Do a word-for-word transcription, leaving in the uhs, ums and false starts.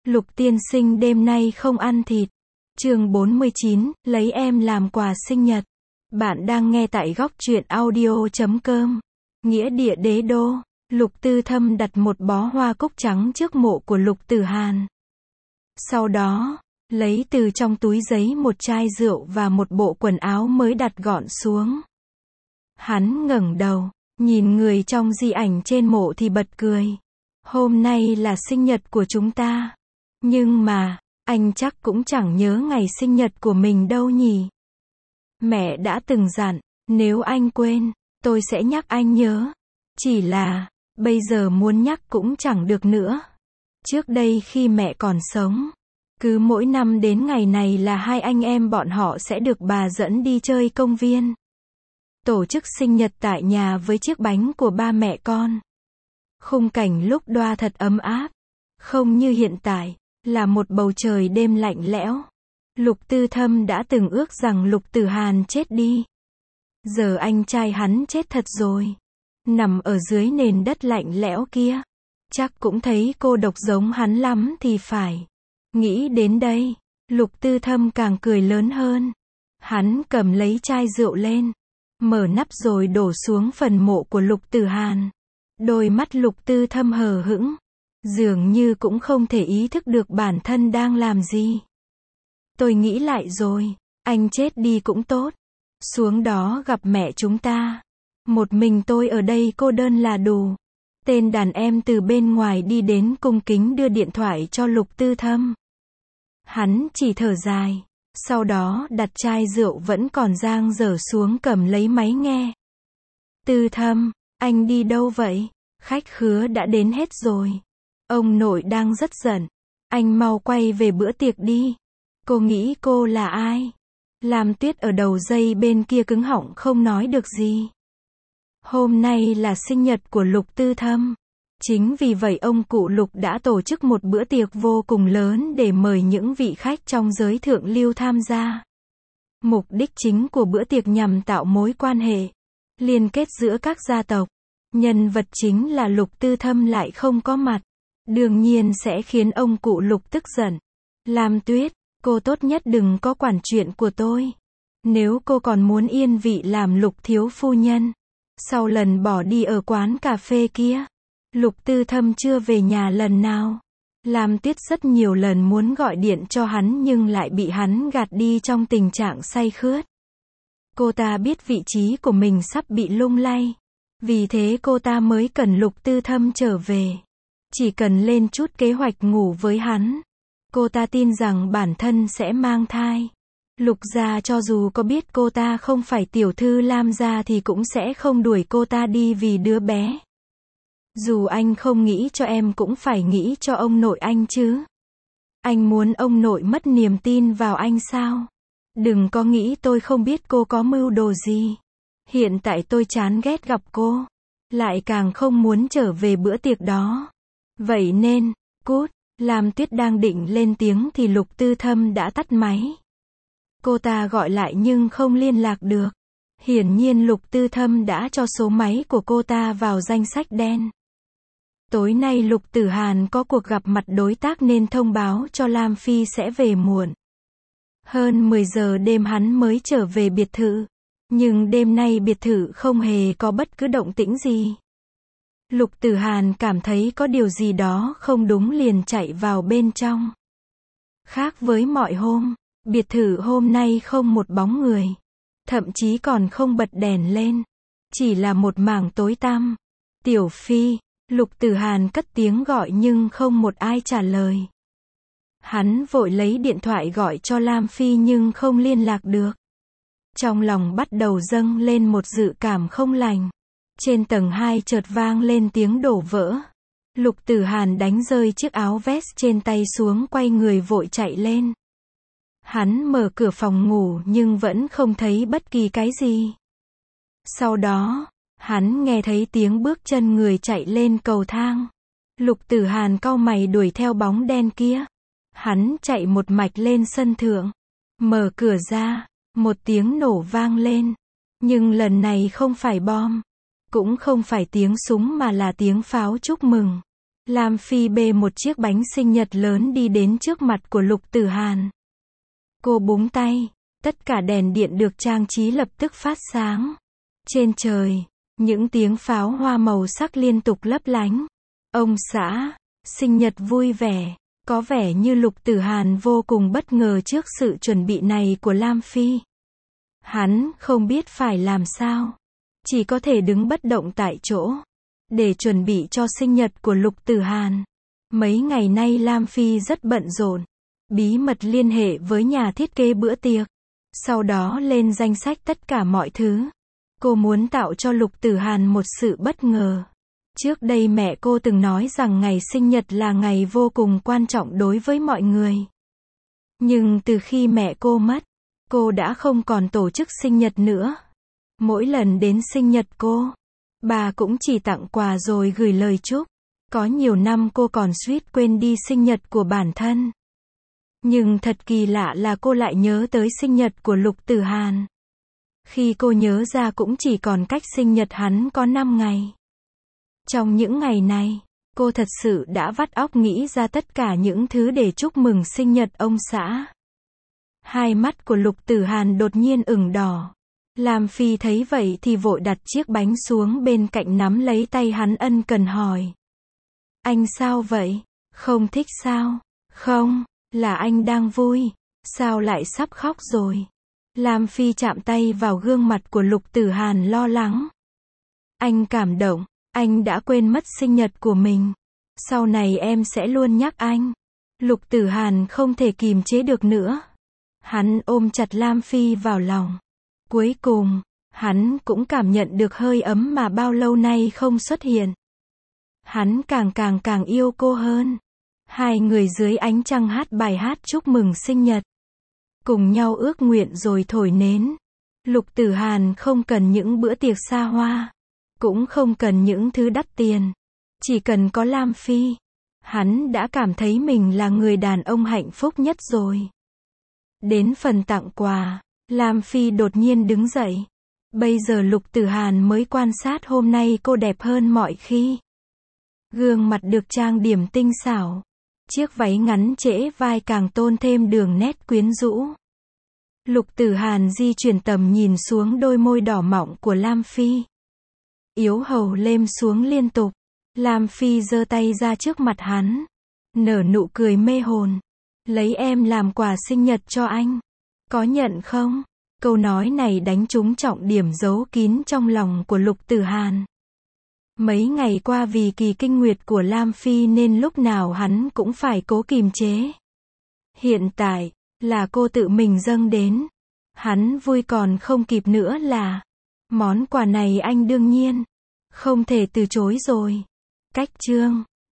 Lục tiên sinh đêm nay không ăn thịt. Chương bốn mươi chín, lấy em làm quà sinh nhật. Bạn đang nghe tại góc truyện audio chấm com. Nghĩa địa đế đô. Lục Tư Thâm đặt một bó hoa cúc trắng trước mộ của Lục Tử Hàn. Sau đó, lấy từ trong túi giấy một chai rượu và một bộ quần áo mới đặt gọn xuống. Hắn ngẩng đầu, nhìn người trong di ảnh trên mộ thì bật cười. Hôm nay là sinh nhật của chúng ta. Nhưng mà, anh chắc cũng chẳng nhớ ngày sinh nhật của mình đâu nhỉ. Mẹ đã từng dặn, nếu anh quên, tôi sẽ nhắc anh nhớ. Chỉ là, bây giờ muốn nhắc cũng chẳng được nữa. Trước đây khi mẹ còn sống, cứ mỗi năm đến ngày này là hai anh em bọn họ sẽ được bà dẫn đi chơi công viên. Tổ chức sinh nhật tại nhà với chiếc bánh của ba mẹ con. Khung cảnh lúc đoa thật ấm áp. Không như hiện tại, là một bầu trời đêm lạnh lẽo. Lục Tư Thâm đã từng ước rằng Lục Tử Hàn chết đi. Giờ anh trai hắn chết thật rồi. Nằm ở dưới nền đất lạnh lẽo kia. Chắc cũng thấy cô độc giống hắn lắm thì phải. Nghĩ đến đây, Lục Tư Thâm càng cười lớn hơn. Hắn cầm lấy chai rượu lên, mở nắp rồi đổ xuống phần mộ của Lục Tử Hàn. Đôi mắt Lục Tư Thâm hờ hững, dường như cũng không thể ý thức được bản thân đang làm gì. Tôi nghĩ lại rồi, anh chết đi cũng tốt. Xuống đó gặp mẹ chúng ta. Một mình tôi ở đây cô đơn là đủ. Tên đàn em từ bên ngoài đi đến cung kính đưa điện thoại cho Lục Tư Thâm. Hắn chỉ thở dài, sau đó đặt chai rượu vẫn còn dang dở xuống cầm lấy máy nghe. Tư Thâm, anh đi đâu vậy? Khách khứa đã đến hết rồi. Ông nội đang rất giận. Anh mau quay về bữa tiệc đi. Cô nghĩ cô là ai? Lam Tuyết ở đầu dây bên kia cứng họng không nói được gì. Hôm nay là sinh nhật của Lục Tư Thâm. Chính vì vậy ông cụ Lục đã tổ chức một bữa tiệc vô cùng lớn để mời những vị khách trong giới thượng lưu tham gia. Mục đích chính của bữa tiệc nhằm tạo mối quan hệ, liên kết giữa các gia tộc. Nhân vật chính là Lục Tư Thâm lại không có mặt. Đương nhiên sẽ khiến ông cụ Lục tức giận. Lam Tuyết, cô tốt nhất đừng có quản chuyện của tôi. Nếu cô còn muốn yên vị làm Lục thiếu phu nhân. Sau lần bỏ đi ở quán cà phê kia, Lục Tư Thâm chưa về nhà lần nào. Lam Tuyết rất nhiều lần muốn gọi điện cho hắn nhưng lại bị hắn gạt đi trong tình trạng say khướt. Cô ta biết vị trí của mình sắp bị lung lay. Vì thế cô ta mới cần Lục Tư Thâm trở về. Chỉ cần lên chút kế hoạch ngủ với hắn. Cô ta tin rằng bản thân sẽ mang thai. Lục gia cho dù có biết cô ta không phải tiểu thư Lam gia thì cũng sẽ không đuổi cô ta đi vì đứa bé. Dù anh không nghĩ cho em cũng phải nghĩ cho ông nội anh chứ. Anh muốn ông nội mất niềm tin vào anh sao? Đừng có nghĩ tôi không biết cô có mưu đồ gì. Hiện tại tôi chán ghét gặp cô. Lại càng không muốn trở về bữa tiệc đó. Vậy nên, cút. Lam Tuyết đang định lên tiếng thì Lục Tư Thâm đã tắt máy. Cô ta gọi lại nhưng không liên lạc được. Hiển nhiên Lục Tư Thâm đã cho số máy của cô ta vào danh sách đen. Tối nay Lục Tử Hàn có cuộc gặp mặt đối tác nên thông báo cho Lam Phi sẽ về muộn. Hơn mười giờ đêm hắn mới trở về biệt thự. Nhưng đêm nay biệt thự không hề có bất cứ động tĩnh gì. Lục Tử Hàn cảm thấy có điều gì đó không đúng liền chạy vào bên trong. Khác với mọi hôm, biệt thự hôm nay không một bóng người. Thậm chí còn không bật đèn lên. Chỉ là một mảng tối tăm. Tiểu Phi, Lục Tử Hàn cất tiếng gọi nhưng không một ai trả lời. Hắn vội lấy điện thoại gọi cho Lam Phi nhưng không liên lạc được. Trong lòng bắt đầu dâng lên một dự cảm không lành. Trên tầng hai chợt vang lên tiếng đổ vỡ. Lục Tử Hàn đánh rơi chiếc áo vest trên tay xuống quay người vội chạy lên. Hắn mở cửa phòng ngủ nhưng vẫn không thấy bất kỳ cái gì. Sau đó, hắn nghe thấy tiếng bước chân người chạy lên cầu thang. Lục Tử Hàn cau mày đuổi theo bóng đen kia. Hắn chạy một mạch lên sân thượng. Mở cửa ra, một tiếng nổ vang lên. Nhưng lần này không phải bom. Cũng không phải tiếng súng mà là tiếng pháo chúc mừng. Lam Phi bê một chiếc bánh sinh nhật lớn đi đến trước mặt của Lục Tử Hàn. Cô búng tay, tất cả đèn điện được trang trí lập tức phát sáng. Trên trời, những tiếng pháo hoa màu sắc liên tục lấp lánh. Ông xã, sinh nhật vui vẻ. Có vẻ như Lục Tử Hàn vô cùng bất ngờ trước sự chuẩn bị này của Lam Phi. Hắn không biết phải làm sao. Chỉ có thể đứng bất động tại chỗ. Để chuẩn bị cho sinh nhật của Lục Tử Hàn. Mấy ngày nay Lam Phi rất bận rộn. Bí mật liên hệ với nhà thiết kế bữa tiệc. Sau đó lên danh sách tất cả mọi thứ. Cô muốn tạo cho Lục Tử Hàn một sự bất ngờ. Trước đây mẹ cô từng nói rằng ngày sinh nhật là ngày vô cùng quan trọng đối với mọi người. Nhưng từ khi mẹ cô mất, cô đã không còn tổ chức sinh nhật nữa. Mỗi lần đến sinh nhật cô, bà cũng chỉ tặng quà rồi gửi lời chúc. Có nhiều năm cô còn suýt quên đi sinh nhật của bản thân. Nhưng thật kỳ lạ là cô lại nhớ tới sinh nhật của Lục Tử Hàn. Khi cô nhớ ra cũng chỉ còn cách sinh nhật hắn có năm ngày. Trong những ngày này, cô thật sự đã vắt óc nghĩ ra tất cả những thứ để chúc mừng sinh nhật ông xã. Hai mắt của Lục Tử Hàn đột nhiên ửng đỏ. Lam Phi thấy vậy thì vội đặt chiếc bánh xuống bên cạnh nắm lấy tay hắn ân cần hỏi. Anh sao vậy? Không thích sao? Không, là anh đang vui. Sao lại sắp khóc rồi? Lam Phi chạm tay vào gương mặt của Lục Tử Hàn lo lắng. Anh cảm động, anh đã quên mất sinh nhật của mình. Sau này em sẽ luôn nhắc anh. Lục Tử Hàn không thể kìm chế được nữa. Hắn ôm chặt Lam Phi vào lòng. Cuối cùng, hắn cũng cảm nhận được hơi ấm mà bao lâu nay không xuất hiện. Hắn càng càng càng yêu cô hơn. Hai người dưới ánh trăng hát bài hát chúc mừng sinh nhật. Cùng nhau ước nguyện rồi thổi nến. Lục Tử Hàn không cần những bữa tiệc xa hoa. Cũng không cần những thứ đắt tiền. Chỉ cần có Lam Phi. Hắn đã cảm thấy mình là người đàn ông hạnh phúc nhất rồi. Đến phần tặng quà, Lam Phi đột nhiên đứng dậy. Bây giờ Lục Tử Hàn mới quan sát hôm nay cô đẹp hơn mọi khi. Gương mặt được trang điểm tinh xảo. Chiếc váy ngắn trễ vai càng tôn thêm đường nét quyến rũ. Lục Tử Hàn di chuyển tầm nhìn xuống đôi môi đỏ mọng của Lam Phi. Yếu hầu lêm xuống liên tục. Lam Phi giơ tay ra trước mặt hắn. Nở nụ cười mê hồn. Lấy em làm quà sinh nhật cho anh. Có nhận không? Câu nói này đánh trúng trọng điểm giấu kín trong lòng của Lục Tử Hàn. Mấy ngày qua vì kỳ kinh nguyệt của Lam Phi nên lúc nào hắn cũng phải cố kìm chế. Hiện tại, là cô tự mình dâng đến. Hắn vui còn không kịp nữa là. Món quà này anh đương nhiên không thể từ chối rồi. Cách chương